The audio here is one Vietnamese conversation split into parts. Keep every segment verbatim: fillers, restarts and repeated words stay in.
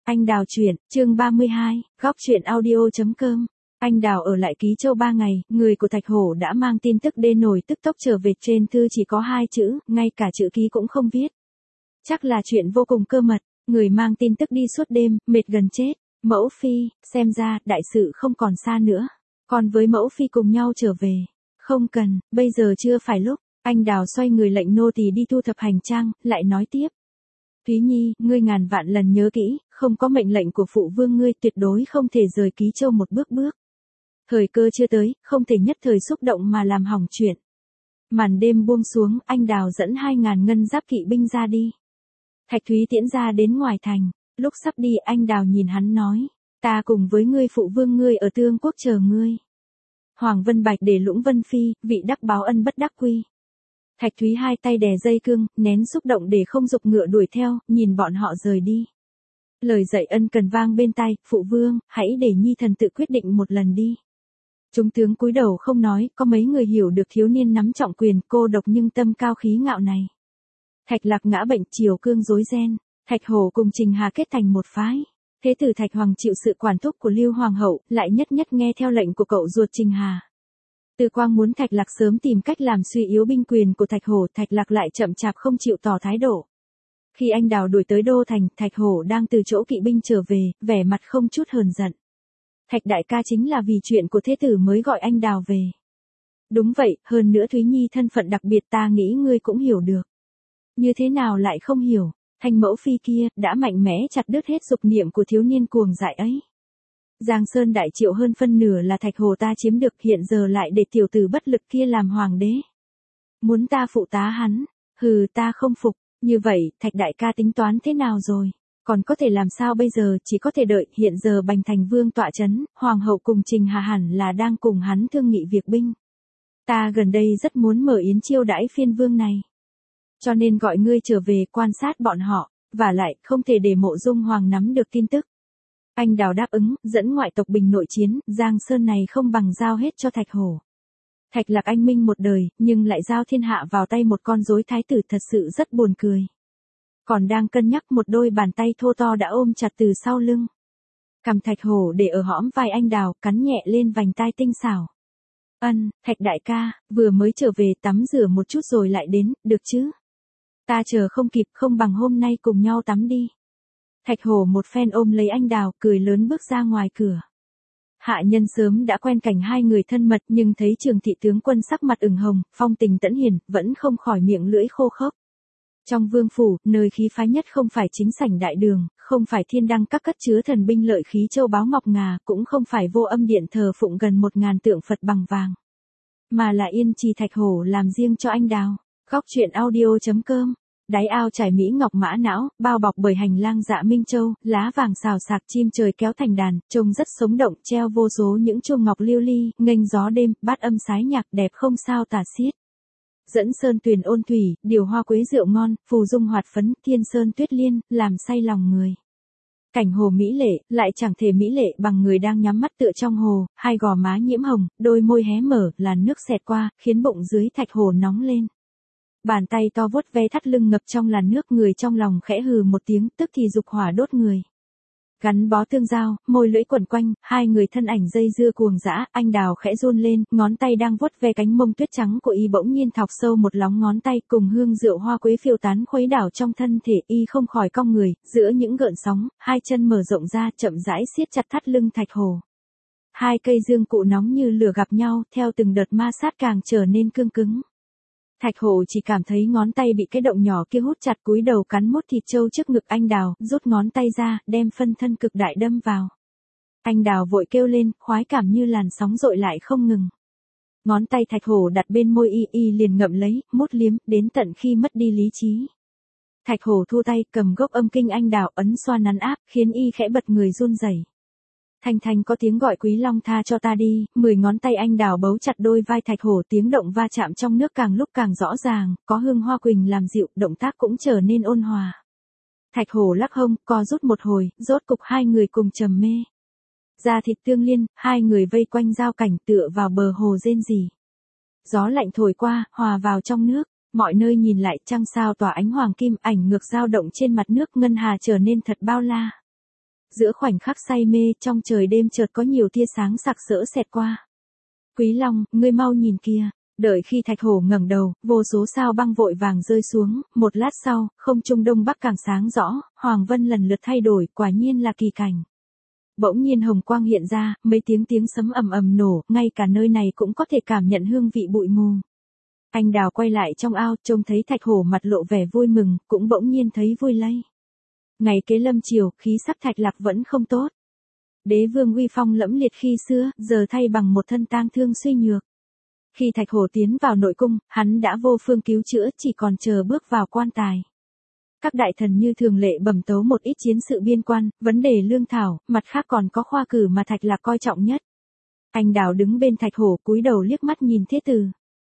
Anh Đào truyện, chương ba mươi hai, góc truyện audio.com. Anh Đào ở lại Ký Châu ba ngày, người của Thạch Hổ đã mang tin tức đê nổi tức tốc trở về, trên thư chỉ có hai chữ, ngay cả chữ ký cũng không viết. Chắc là chuyện vô cùng cơ mật, người mang tin tức đi suốt đêm, mệt gần chết. Mẫu phi, xem ra, đại sự không còn xa nữa. Còn với mẫu phi cùng nhau trở về. Không cần, bây giờ chưa phải lúc. Anh Đào xoay người lệnh nô tỳ đi thu thập hành trang, lại nói tiếp. Thúy Nhi, ngươi ngàn vạn lần nhớ kỹ, không có mệnh lệnh của phụ vương ngươi tuyệt đối không thể rời Ký Châu một bước bước. Thời cơ chưa tới, không thể nhất thời xúc động mà làm hỏng chuyện. Màn đêm buông xuống, anh Đào dẫn hai ngàn ngân giáp kỵ binh ra đi. Thạch Thúy tiễn ra đến ngoài thành, lúc sắp đi anh Đào nhìn hắn nói, ta cùng với ngươi phụ vương ngươi ở Tương Quốc chờ ngươi. Hoàng Vân Bạch để Lũng Vân Phi, vị đắc báo ân bất đắc quy. Thạch Thúy hai tay đè dây cương, nén xúc động để không giục ngựa đuổi theo, nhìn bọn họ rời đi. Lời dạy ân cần vang bên tai, phụ vương, hãy để nhi thần tự quyết định một lần đi. Chúng tướng cúi đầu không nói, có mấy người hiểu được thiếu niên nắm trọng quyền, cô độc nhưng tâm cao khí ngạo này. Thạch Lạc ngã bệnh, Triều Cương rối ren, Thạch Hổ cùng Trình Hà kết thành một phái. Thế tử Thạch Hoàng chịu sự quản thúc của Lưu Hoàng hậu, lại nhất nhất nghe theo lệnh của cậu ruột Trình Hà. Từ Quang muốn Thạch Lạc sớm tìm cách làm suy yếu binh quyền của Thạch Hổ, Thạch Lạc lại chậm chạp không chịu tỏ thái độ. Khi anh Đào đuổi tới đô thành, Thạch Hổ đang từ chỗ kỵ binh trở về, vẻ mặt không chút hờn giận. Thạch đại ca chính là vì chuyện của thế tử mới gọi anh Đào về. Đúng vậy, hơn nữa Thúy Nhi thân phận đặc biệt ta nghĩ ngươi cũng hiểu được. Như thế nào lại không hiểu, Thanh mẫu phi kia, đã mạnh mẽ chặt đứt hết dục niệm của thiếu niên cuồng dại ấy. Giang Sơn đại triệu hơn phân nửa là Thạch Hổ ta chiếm được, hiện giờ lại để tiểu tử bất lực kia làm hoàng đế. Muốn ta phụ tá hắn, hừ ta không phục, như vậy, Thạch đại ca tính toán thế nào rồi? Còn có thể làm sao bây giờ, chỉ có thể đợi, hiện giờ Bành Thành Vương tọa chấn, Hoàng hậu cùng Trình Hà hẳn là đang cùng hắn thương nghị việc binh. Ta gần đây rất muốn mở yến chiêu đãi phiên vương này. Cho nên gọi ngươi trở về quan sát bọn họ, và lại, không thể để Mộ Dung Hoàng nắm được tin tức. Anh Đào đáp ứng, dẫn ngoại tộc bình nội chiến, Giang Sơn này không bằng giao hết cho Thạch Hổ. Thạch Lạc anh minh một đời, nhưng lại giao thiên hạ vào tay một con rối thái tử, thật sự rất buồn cười. Còn đang cân nhắc, một đôi bàn tay thô to đã ôm chặt từ sau lưng. Cầm Thạch Hổ để ở hõm vai anh Đào, cắn nhẹ lên vành tai tinh xảo. Ân, Thạch đại ca, vừa mới trở về tắm rửa một chút rồi lại đến, được chứ? Ta chờ không kịp, không bằng hôm nay cùng nhau tắm đi. Thạch Hổ một phen ôm lấy anh Đào, cười lớn bước ra ngoài cửa. Hạ nhân sớm đã quen cảnh hai người thân mật, nhưng thấy Trường thị tướng quân sắc mặt ửng hồng, phong tình tẫn hiền, vẫn không khỏi miệng lưỡi khô khốc. Trong vương phủ, nơi khí phái nhất không phải chính sảnh đại đường, không phải thiên đăng các cất chứa thần binh lợi khí châu báu ngọc ngà, cũng không phải vô âm điện thờ phụng gần một ngàn tượng Phật bằng vàng. Mà là yên trì Thạch Hổ làm riêng cho anh Đào. Góc truyện audio.com. Đáy ao trải mỹ ngọc mã não, bao bọc bởi hành lang dạ minh châu, lá vàng xào xạc, chim trời kéo thành đàn, trông rất sống động, treo vô số những chuông ngọc lưu ly, nghênh gió đêm, bát âm sái nhạc đẹp không sao tả xiết. Dẫn sơn tuyền ôn thủy, điều hoa quế rượu ngon, phù dung hoạt phấn, thiên sơn tuyết liên, làm say lòng người. Cảnh hồ mỹ lệ, lại chẳng thể mỹ lệ bằng người đang nhắm mắt tựa trong hồ, hai gò má nhiễm hồng, đôi môi hé mở, làn nước xẹt qua, khiến bụng dưới Thạch Hổ nóng lên. Bàn tay to vuốt ve thắt lưng ngập trong làn nước, người trong lòng khẽ hừ một tiếng, tức thì dục hỏa đốt người. Gắn bó tương giao, môi lưỡi quẩn quanh, hai người thân ảnh dây dưa cuồng dã, anh Đào khẽ run lên, ngón tay đang vuốt ve cánh mông tuyết trắng của y bỗng nhiên thọc sâu một lóng ngón tay, cùng hương rượu hoa quế phiêu tán khuấy đảo trong thân thể, y không khỏi cong người, giữa những gợn sóng, hai chân mở rộng ra, chậm rãi siết chặt thắt lưng Thạch Hổ. Hai cây dương cụ nóng như lửa gặp nhau, theo từng đợt ma sát càng trở nên cương cứng. Thạch Hổ chỉ cảm thấy ngón tay bị cái động nhỏ kia hút chặt, cúi đầu cắn mốt thịt trâu trước ngực anh Đào, rút ngón tay ra, đem phân thân cực đại đâm vào. Anh Đào vội kêu lên, khoái cảm như làn sóng dội lại không ngừng. Ngón tay Thạch Hổ đặt bên môi y, y liền ngậm lấy, mút liếm, đến tận khi mất đi lý trí. Thạch Hổ thu tay, cầm gốc âm kinh anh Đào, ấn xoa nắn áp, khiến y khẽ bật người run rẩy. Thanh thanh có tiếng gọi Quý Long tha cho ta đi, mười ngón tay anh Đào bấu chặt đôi vai Thạch Hổ, tiếng động va chạm trong nước càng lúc càng rõ ràng, có hương hoa quỳnh làm dịu, động tác cũng trở nên ôn hòa. Thạch Hổ lắc hông, co rút một hồi, rốt cục hai người cùng trầm mê. Da thịt tương liên, hai người vây quanh giao cảnh tựa vào bờ hồ rên rỉ. Gió lạnh thổi qua, hòa vào trong nước, mọi nơi nhìn lại trăng sao tỏa ánh hoàng kim, ảnh ngược dao động trên mặt nước, ngân hà trở nên thật bao la. giữa khoảnh khắc say mê trong trời đêm chợt có nhiều tia sáng sặc sỡ xẹt qua. Quý Long, ngươi mau nhìn kia. Đợi khi Thạch Hổ ngẩng đầu, vô số sao băng vội vàng rơi xuống, một lát sau, không trung đông bắc càng sáng rõ, hoàng vân lần lượt thay đổi, quả nhiên là kỳ cảnh. Bỗng nhiên hồng quang hiện ra, mấy tiếng tiếng sấm ầm ầm nổ, ngay cả nơi này cũng có thể cảm nhận hương vị bụi mù. Anh Đào quay lại trong ao, trông thấy Thạch Hổ mặt lộ vẻ vui mừng, cũng bỗng nhiên thấy vui lây. Ngày kế lâm chiều, khí sắc Thạch Lạc vẫn không tốt. Đế vương uy phong lẫm liệt khi xưa, giờ thay bằng một thân tang thương suy nhược. Khi Thạch Hổ tiến vào nội cung, hắn đã vô phương cứu chữa, chỉ còn chờ bước vào quan tài. Các đại thần như thường lệ bẩm tấu một ít chiến sự biên quan, vấn đề lương thảo, mặt khác còn có khoa cử mà Thạch Lạc coi trọng nhất. Anh Đào đứng bên Thạch Hổ cúi đầu liếc mắt nhìn Thế Tử.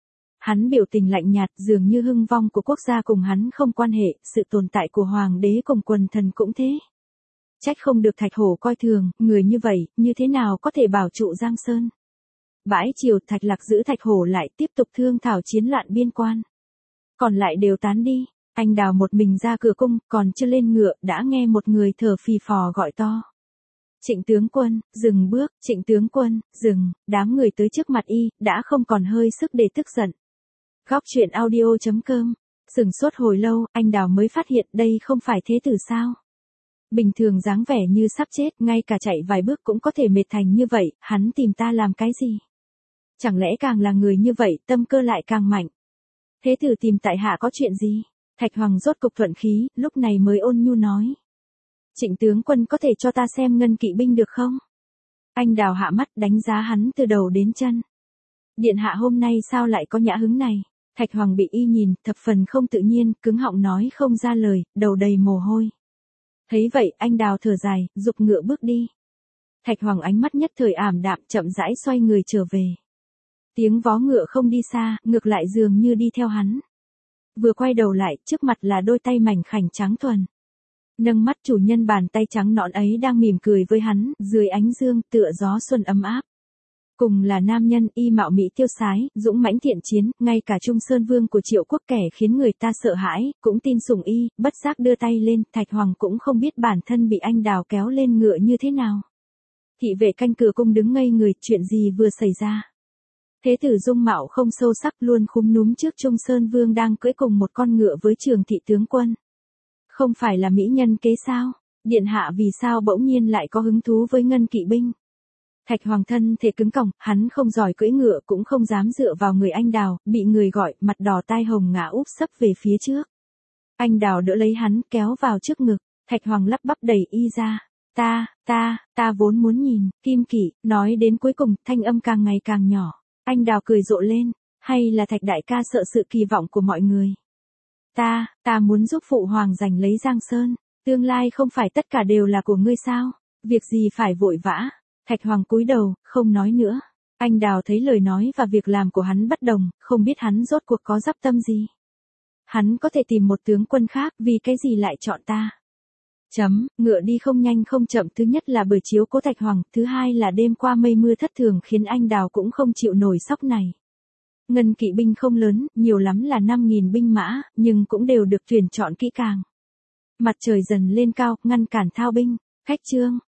Hắn biểu tình lạnh nhạt, dường như hưng vong của quốc gia cùng hắn không quan hệ, sự tồn tại của hoàng đế cùng quần thần cũng thế. Trách không được Thạch Hổ coi thường, người như vậy, như thế nào có thể bảo trụ Giang Sơn. Bãi chiều, Thạch Lạc giữ Thạch Hổ lại tiếp tục thương thảo chiến loạn biên quan. Còn lại đều tán đi, anh Đào một mình ra cửa cung, còn chưa lên ngựa, đã nghe một người thở phì phò gọi to. Trịnh tướng quân, dừng bước, Trịnh tướng quân, dừng, đám người tới trước mặt y, đã không còn hơi sức để tức giận. Góc truyện audio chấm com, sừng sốt hồi lâu, anh Đào mới phát hiện đây không phải Thế Tử sao. Bình thường dáng vẻ như sắp chết, ngay cả chạy vài bước cũng có thể mệt thành như vậy, hắn tìm ta làm cái gì? Chẳng lẽ càng là người như vậy, tâm cơ lại càng mạnh? Thế Tử tìm tại hạ có chuyện gì? Thạch Hoàng rốt cục thuận khí, lúc này mới ôn nhu nói. Trịnh tướng quân có thể cho ta xem ngân kỵ binh được không? Anh Đào hạ mắt đánh giá hắn từ đầu đến chân. Điện hạ hôm nay sao lại có nhã hứng này? Thạch Hoàng bị y nhìn, thập phần không tự nhiên, cứng họng nói không ra lời, đầu đầy mồ hôi. Thấy vậy, anh Đào thở dài, giục ngựa bước đi. Thạch Hoàng ánh mắt nhất thời ảm đạm, chậm rãi xoay người trở về. Tiếng vó ngựa không đi xa, ngược lại dường như đi theo hắn. Vừa quay đầu lại, trước mặt là đôi tay mảnh khảnh trắng thuần. Nâng mắt chủ nhân bàn tay trắng nõn ấy đang mỉm cười với hắn, dưới ánh dương, tựa gió xuân ấm áp. Cùng là nam nhân, y mạo mỹ tiêu sái, dũng mãnh thiện chiến, ngay cả Trung Sơn Vương của Triệu Quốc kẻ khiến người ta sợ hãi, cũng tin sủng y, bất giác đưa tay lên, Thạch Hoàng cũng không biết bản thân bị anh Đào kéo lên ngựa như thế nào. Thị vệ canh cửa cung đứng ngây người, chuyện gì vừa xảy ra. Thế Tử dung mạo không sâu sắc, luôn khúm núm trước Trung Sơn Vương đang cưỡi cùng một con ngựa với Trường thị tướng quân. Không phải là mỹ nhân kế sao? Điện hạ vì sao bỗng nhiên lại có hứng thú với ngân kỵ binh? Thạch Hoàng thân thể cứng còng, hắn không giỏi cưỡi ngựa cũng không dám dựa vào người anh Đào, bị người gọi, mặt đỏ tai hồng ngã úp sấp về phía trước. Anh Đào đỡ lấy hắn, kéo vào trước ngực, Thạch Hoàng lắp bắp đẩy y ra. Ta, ta, ta vốn muốn nhìn, Kim Kỷ, nói đến cuối cùng, thanh âm càng ngày càng nhỏ. Anh Đào cười rộ lên, hay là Thạch đại ca sợ sự kỳ vọng của mọi người? Ta, ta muốn giúp phụ hoàng giành lấy Giang Sơn, tương lai không phải tất cả đều là của ngươi sao? Việc gì phải vội vã? Thạch Hoàng cúi đầu, không nói nữa. Anh Đào thấy lời nói và việc làm của hắn bất đồng, không biết hắn rốt cuộc có dắp tâm gì. Hắn có thể tìm một tướng quân khác, vì cái gì lại chọn ta? Chấm, ngựa đi không nhanh không chậm, thứ nhất là bởi chiếu cố Thạch Hoàng, thứ hai là đêm qua mây mưa thất thường khiến anh Đào cũng không chịu nổi sốc này. Ngân kỵ binh không lớn, nhiều lắm là năm nghìn binh mã, nhưng cũng đều được tuyển chọn kỹ càng. Mặt trời dần lên cao, ngăn cản thao binh, khách trương,